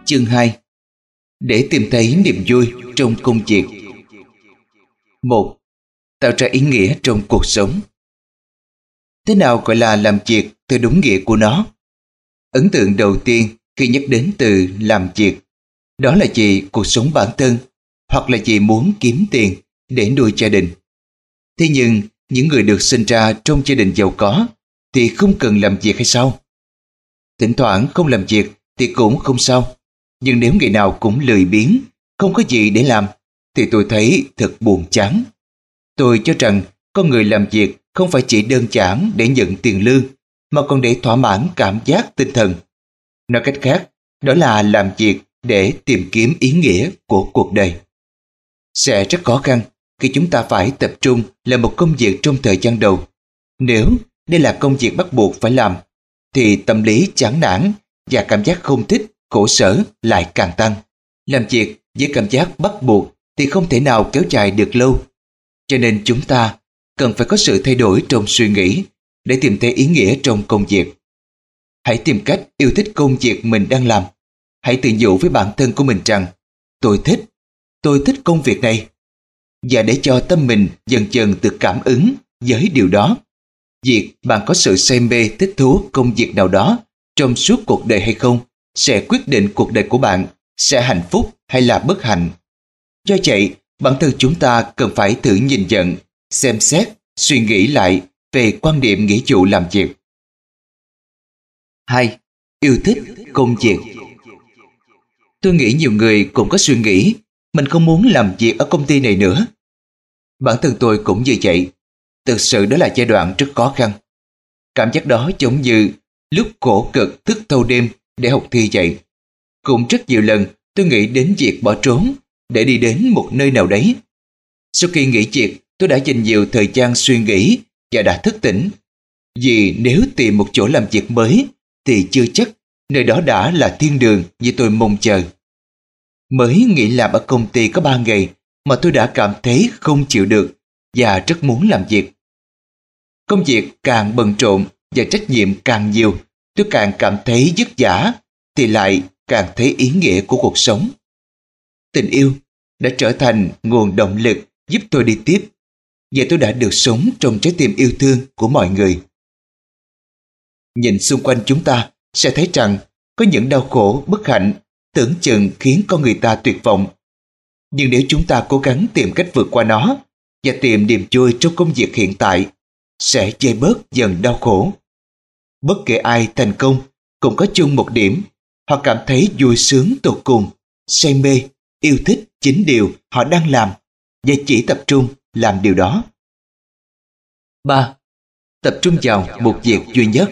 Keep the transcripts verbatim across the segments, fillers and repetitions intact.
Chương hai. Để tìm thấy niềm vui trong công việc. Một. Tạo ra ý nghĩa trong cuộc sống. Thế nào gọi là làm việc theo đúng nghĩa của nó? Ấn tượng đầu tiên khi nhắc đến từ làm việc, đó là vì cuộc sống bản thân, hoặc là vì muốn kiếm tiền để nuôi gia đình. Thế nhưng, những người được sinh ra trong gia đình giàu có thì không cần làm việc hay sao? Thỉnh thoảng không làm việc thì cũng không sao. Nhưng nếu ngày nào cũng lười biếng, không có gì để làm, thì tôi thấy thật buồn chán. Tôi cho rằng con người làm việc không phải chỉ đơn giản để nhận tiền lương, mà còn để thỏa mãn cảm giác tinh thần. Nói cách khác, đó là làm việc để tìm kiếm ý nghĩa của cuộc đời. Sẽ rất khó khăn khi chúng ta phải tập trung làm một công việc trong thời gian đầu. Nếu đây là công việc bắt buộc phải làm, thì tâm lý chán nản và cảm giác không thích, khổ sở lại càng tăng. Làm việc với cảm giác bắt buộc thì không thể nào kéo dài được lâu. Cho nên chúng ta cần phải có sự thay đổi trong suy nghĩ để tìm thấy ý nghĩa trong công việc. Hãy tìm cách yêu thích công việc mình đang làm. Hãy tự nhủ với bản thân của mình rằng tôi thích, tôi thích công việc này. Và để cho tâm mình dần dần được cảm ứng với điều đó. Việc bạn có sự say mê thích thú công việc nào đó trong suốt cuộc đời hay không sẽ quyết định cuộc đời của bạn sẽ hạnh phúc hay là bất hạnh. Do vậy, bản thân chúng ta cần phải thử nhìn nhận, xem xét, suy nghĩ lại về quan điểm nghĩa vụ làm việc. Hai. Yêu thích công việc. Tôi nghĩ nhiều người cũng có suy nghĩ mình không muốn làm việc ở công ty này nữa. Bản thân tôi cũng như vậy. Thực sự đó là giai đoạn rất khó khăn. Cảm giác đó giống như lúc khổ cực thức thâu đêm để học thi vậy. Cũng rất nhiều lần tôi nghĩ đến việc bỏ trốn để đi đến một nơi nào đấy. Sau khi nghỉ việc, tôi đã dành nhiều thời gian suy nghĩ và đã thức tỉnh. Vì nếu tìm một chỗ làm việc mới thì chưa chắc nơi đó đã là thiên đường như tôi mong chờ. Mới nghỉ làm ở công ty có ba ngày mà tôi đã cảm thấy không chịu được và rất muốn làm việc. Công việc càng bận rộn và trách nhiệm càng nhiều, tôi càng cảm thấy vất vả thì lại càng thấy ý nghĩa của cuộc sống. Tình yêu đã trở thành nguồn động lực giúp tôi đi tiếp, và tôi đã được sống trong trái tim yêu thương của mọi người. Nhìn xung quanh chúng ta sẽ thấy rằng có những đau khổ, bất hạnh tưởng chừng khiến con người ta tuyệt vọng. Nhưng nếu chúng ta cố gắng tìm cách vượt qua nó và tìm niềm vui trong công việc hiện tại, sẽ vơi bớt dần đau khổ. Bất kể ai thành công cũng có chung một điểm, họ cảm thấy vui sướng tột cùng, say mê, yêu thích chính điều họ đang làm và chỉ tập trung làm điều đó. Ba. Tập trung vào một việc duy nhất.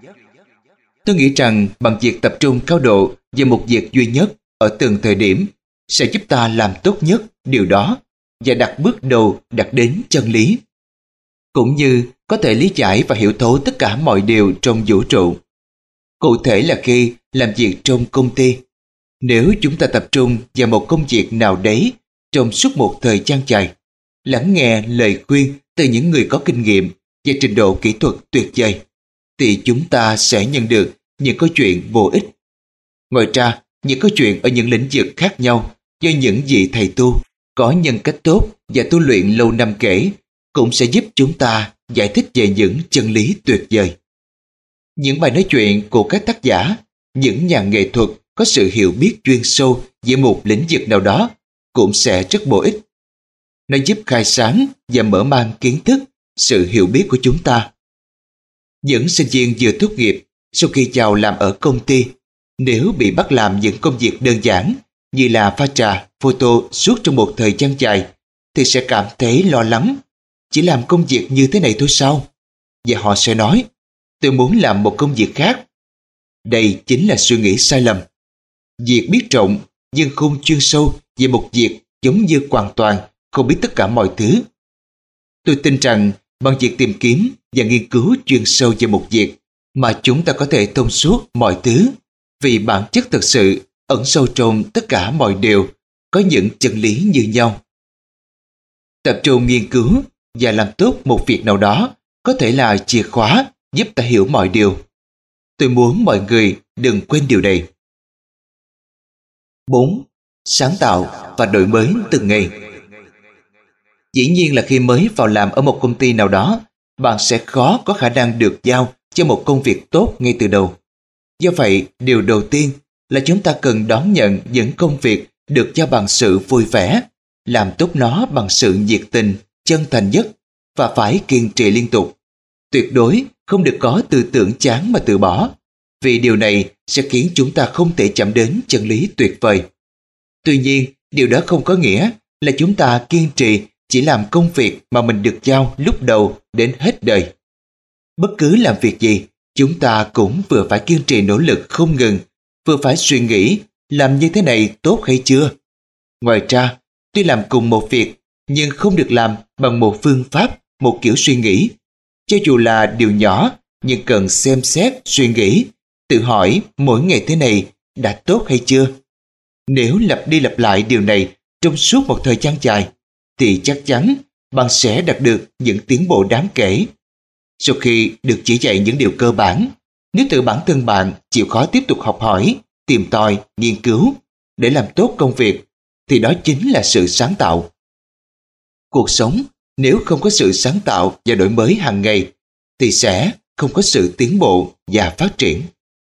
Tôi nghĩ rằng bằng việc tập trung cao độ vào một việc duy nhất ở từng thời điểm sẽ giúp ta làm tốt nhất điều đó và đặt bước đầu đặt đến chân lý. Cũng như có thể lý giải và hiểu thấu tất cả mọi điều trong vũ trụ. Cụ thể là khi làm việc trong công ty, nếu chúng ta tập trung vào một công việc nào đấy trong suốt một thời gian dài, lắng nghe lời khuyên từ những người có kinh nghiệm và trình độ kỹ thuật tuyệt vời, thì chúng ta sẽ nhận được những câu chuyện vô ích. Ngoài ra, những câu chuyện ở những lĩnh vực khác nhau do những vị thầy tu có nhân cách tốt và tu luyện lâu năm kể cũng sẽ giúp chúng ta giải thích về những chân lý tuyệt vời. Những bài nói chuyện của các tác giả, những nhà nghệ thuật có sự hiểu biết chuyên sâu về một lĩnh vực nào đó cũng sẽ rất bổ ích. Nó giúp khai sáng và mở mang kiến thức, sự hiểu biết của chúng ta. Những sinh viên vừa tốt nghiệp sau khi vào làm ở công ty, nếu bị bắt làm những công việc đơn giản như là pha trà, photo suốt trong một thời gian dài, thì sẽ cảm thấy lo lắng. Chỉ làm công việc như thế này thôi sao? Và họ sẽ nói, tôi muốn làm một công việc khác. Đây chính là suy nghĩ sai lầm. Việc biết rộng nhưng không chuyên sâu về một việc giống như hoàn toàn không biết tất cả mọi thứ. Tôi tin rằng bằng việc tìm kiếm và nghiên cứu chuyên sâu về một việc mà chúng ta có thể thông suốt mọi thứ, vì bản chất thực sự ẩn sâu trong tất cả mọi điều có những chân lý như nhau. Tập trung nghiên cứu và làm tốt một việc nào đó có thể là chìa khóa giúp ta hiểu mọi điều. Tôi muốn mọi người đừng quên điều này. bốn. Sáng tạo và đổi mới từng ngày. Dĩ nhiên là khi mới vào làm ở một công ty nào đó, bạn sẽ khó có khả năng được giao cho một công việc tốt ngay từ đầu. Do vậy, điều đầu tiên là chúng ta cần đón nhận những công việc được giao bằng sự vui vẻ, làm tốt nó bằng sự nhiệt tình, chân thành nhất và phải kiên trì liên tục. Tuyệt đối không được có tư tưởng chán mà từ bỏ, vì điều này sẽ khiến chúng ta không thể chạm đến chân lý tuyệt vời. Tuy nhiên, điều đó không có nghĩa là chúng ta kiên trì chỉ làm công việc mà mình được giao lúc đầu đến hết đời. Bất cứ làm việc gì, chúng ta cũng vừa phải kiên trì nỗ lực không ngừng, vừa phải suy nghĩ làm như thế này tốt hay chưa. Ngoài ra, tuy làm cùng một việc nhưng không được làm bằng một phương pháp, một kiểu suy nghĩ. Cho dù là điều nhỏ nhưng cần xem xét, suy nghĩ, tự hỏi mỗi ngày thế này đã tốt hay chưa. Nếu lặp đi lặp lại điều này trong suốt một thời gian dài, thì chắc chắn bạn sẽ đạt được những tiến bộ đáng kể. Sau khi được chỉ dạy những điều cơ bản, nếu tự bản thân bạn chịu khó tiếp tục học hỏi, tìm tòi, nghiên cứu để làm tốt công việc, thì đó chính là sự sáng tạo. Cuộc sống nếu không có sự sáng tạo và đổi mới hàng ngày, thì sẽ không có sự tiến bộ và phát triển.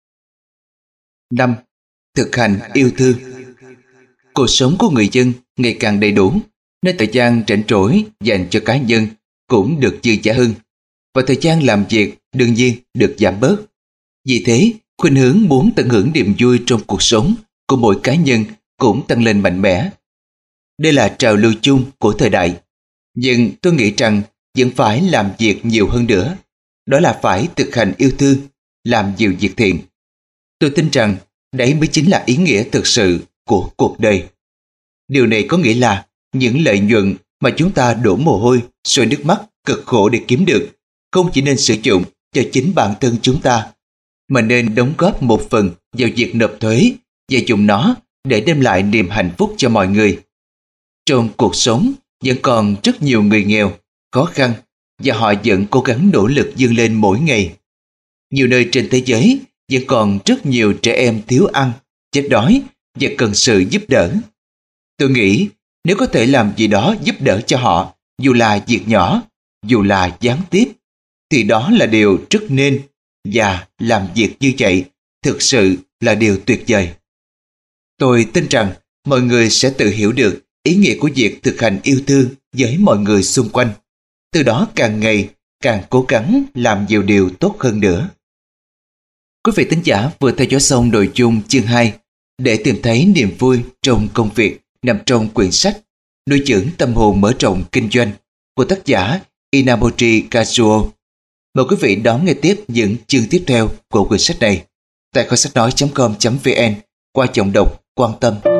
năm. Thực hành yêu thương. Cuộc sống của người dân ngày càng đầy đủ, nên thời gian rảnh rỗi dành cho cá nhân cũng được dư dả hơn, và thời gian làm việc đương nhiên được giảm bớt. Vì thế, khuynh hướng muốn tận hưởng niềm vui trong cuộc sống của mỗi cá nhân cũng tăng lên mạnh mẽ. Đây là trào lưu chung của thời đại, nhưng tôi nghĩ rằng vẫn phải làm việc nhiều hơn nữa. Đó là phải thực hành yêu thương, làm nhiều việc thiện. Tôi tin rằng đấy mới chính là ý nghĩa thực sự của cuộc đời. Điều này có nghĩa là những lợi nhuận mà chúng ta đổ mồ hôi, sôi nước mắt, cực khổ để kiếm được, không chỉ nên sử dụng cho chính bản thân chúng ta, mà nên đóng góp một phần vào việc nộp thuế và dùng nó để đem lại niềm hạnh phúc cho mọi người. Trong cuộc sống vẫn còn rất nhiều người nghèo, khó khăn, và họ vẫn cố gắng nỗ lực vươn lên mỗi ngày. Nhiều nơi trên thế giới vẫn còn rất nhiều trẻ em thiếu ăn, chết đói và cần sự giúp đỡ. Tôi nghĩ nếu có thể làm gì đó giúp đỡ cho họ, dù là việc nhỏ, dù là gián tiếp, thì đó là điều rất nên, và làm việc như vậy thực sự là điều tuyệt vời. Tôi tin rằng mọi người sẽ tự hiểu được ý nghĩa của việc thực hành yêu thương với mọi người xung quanh. Từ đó càng ngày càng cố gắng làm nhiều điều tốt hơn nữa. Quý vị thính giả vừa theo dõi xong nội dung chương hai để tìm thấy niềm vui trong công việc nằm trong quyển sách Nuôi dưỡng tâm hồn mở rộng kinh doanh của tác giả Inamochi Kazuo. Mời quý vị đón nghe tiếp những chương tiếp theo của quyển sách này tại kho sách nói chấm com chấm vn qua giọng đọc Quan Tâm.